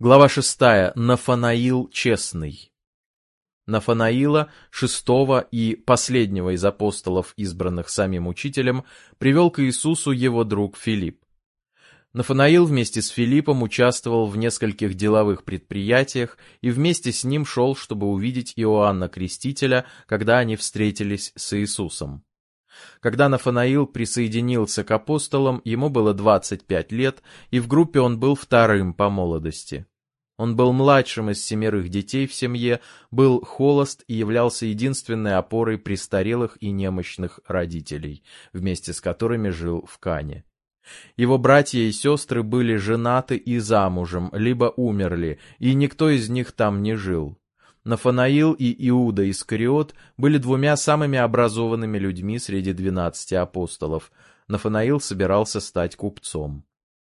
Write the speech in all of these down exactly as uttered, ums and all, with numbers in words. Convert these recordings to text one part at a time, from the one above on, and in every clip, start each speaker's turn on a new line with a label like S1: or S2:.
S1: Глава шестая. Нафанаил честный. Нафанаила, шестого и последнего из апостолов, избранных самим учителем, привел к Иисусу его друг Филипп. Нафанаил вместе с Филиппом участвовал в нескольких деловых предприятиях и вместе с ним шел, чтобы увидеть Иоанна Крестителя, когда они встретились с Иисусом. Когда Нафанаил присоединился к апостолам, ему было двадцать пять лет, и в группе он был вторым по молодости. Он был младшим из семерых детей в семье, был холост и являлся единственной опорой престарелых и немощных родителей, вместе с которыми жил в Кане. Его братья и сестры были женаты и замужем, либо умерли, и никто из них там не жил. Нафанаил и Иуда Искариот были двумя самыми образованными людьми среди двенадцати апостолов. Нафанаил собирался стать купцом.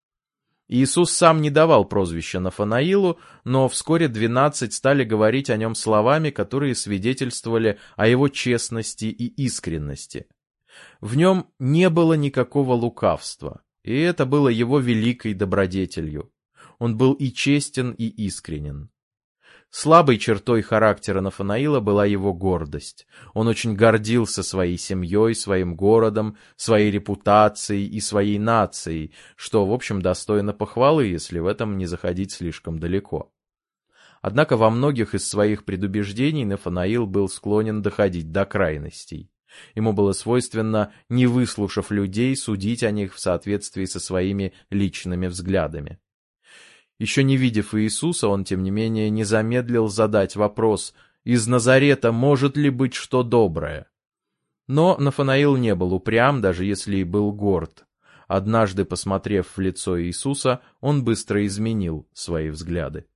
S1: Иисус сам не давал прозвища Нафанаилу, но вскоре двенадцать стали говорить о нем словами, которые свидетельствовали о его честности и искренности. В нем не было никакого лукавства, и это было его великой добродетелью. Он был и честен, и искренен. Слабой чертой характера Нафанаила была его гордость. Он очень гордился своей семьей, своим городом, своей репутацией и своей нацией, что, в общем, достойно похвалы, если в этом не заходить слишком далеко. Однако во многих из своих предубеждений Нафанаил был склонен доходить до крайностей. Ему было свойственно, не выслушав людей, судить о них в соответствии со своими личными взглядами. Еще не видев Иисуса, он, тем не менее, не замедлил задать вопрос: «Из Назарета может ли быть что доброе?» Но Нафанаил не был упрям, даже если и был горд. Однажды, посмотрев в лицо Иисуса, он быстро изменил свои взгляды.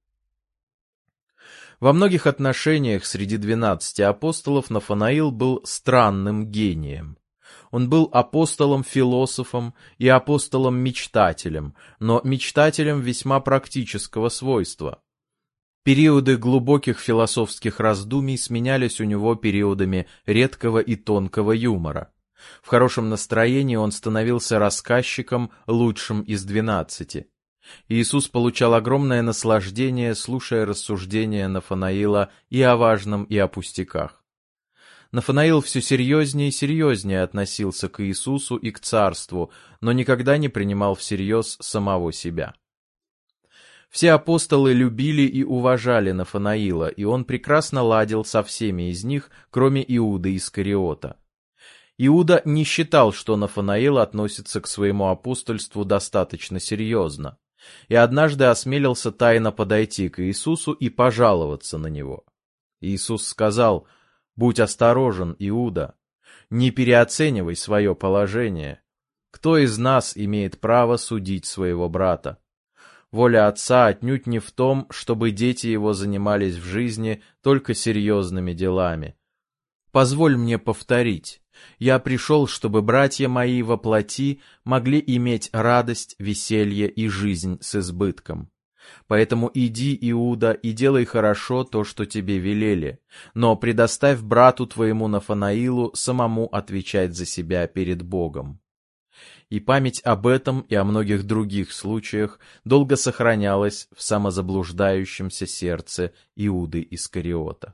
S1: Во многих отношениях среди двенадцати апостолов Нафанаил был странным гением. Он был апостолом-философом и апостолом-мечтателем, но мечтателем весьма практического свойства. Периоды глубоких философских раздумий сменялись у него периодами редкого и тонкого юмора. В хорошем настроении он становился рассказчиком, лучшим из двенадцати. Иисус получал огромное наслаждение, слушая рассуждения Нафанаила и о важном, и о пустяках. Нафанаил все серьезнее и серьезнее относился к Иисусу и к царству, но никогда не принимал всерьез самого себя. Все апостолы любили и уважали Нафанаила, и он прекрасно ладил со всеми из них, кроме Иуды Искариота. Иуда не считал, что Нафанаил относится к своему апостольству достаточно серьезно, и однажды осмелился тайно подойти к Иисусу и пожаловаться на него. Иисус сказал: «Будь осторожен, Иуда, не переоценивай свое положение. Кто из нас имеет право судить своего брата? Воля Отца отнюдь не в том, чтобы дети его занимались в жизни только серьезными делами. Позволь мне повторить. Я пришел, чтобы братья мои во плоти могли иметь радость, веселье и жизнь с избытком. Поэтому иди, Иуда, и делай хорошо то, что тебе велели, но предоставь брату твоему Нафанаилу самому отвечать за себя перед Богом». И память об этом и о многих других случаях долго сохранялась в самозаблуждающемся сердце Иуды Искариота.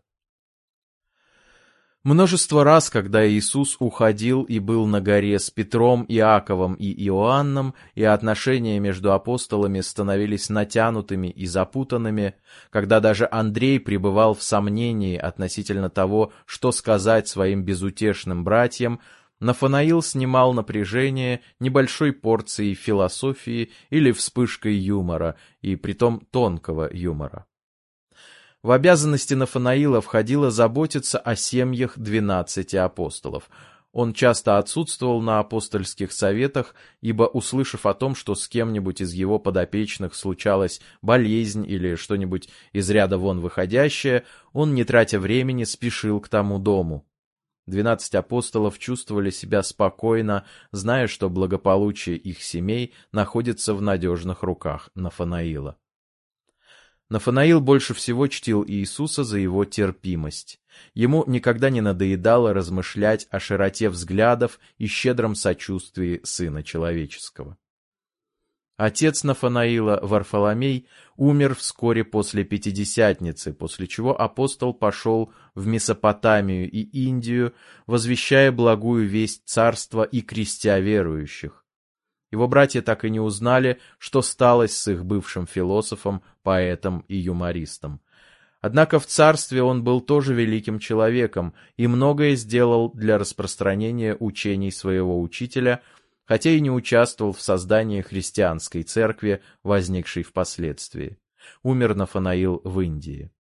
S1: Множество раз, когда Иисус уходил и был на горе с Петром, Иаковом и Иоанном, и отношения между апостолами становились натянутыми и запутанными, когда даже Андрей пребывал в сомнении относительно того, что сказать своим безутешным братьям, Нафанаил снимал напряжение небольшой порцией философии или вспышкой юмора, и притом тонкого юмора. В обязанности Нафанаила входило заботиться о семьях двенадцати апостолов. Он часто отсутствовал на апостольских советах, ибо, услышав о том, что с кем-нибудь из его подопечных случалась болезнь или что-нибудь из ряда вон выходящее, он, не тратя времени, спешил к тому дому. Двенадцать апостолов чувствовали себя спокойно, зная, что благополучие их семей находится в надежных руках Нафанаила. Нафанаил больше всего чтил Иисуса за его терпимость. Ему никогда не надоедало размышлять о широте взглядов и щедром сочувствии Сына Человеческого. Отец Нафанаила, Варфоломей, умер вскоре после Пятидесятницы, после чего апостол пошел в Месопотамию и Индию, возвещая благую весть царства и крестя верующих. Его братья так и не узнали, что сталось с их бывшим философом, поэтом и юмористом. Однако в царстве он был тоже великим человеком и многое сделал для распространения учений своего учителя, хотя и не участвовал в создании христианской церкви, возникшей впоследствии. Умер Нафанаил в Индии.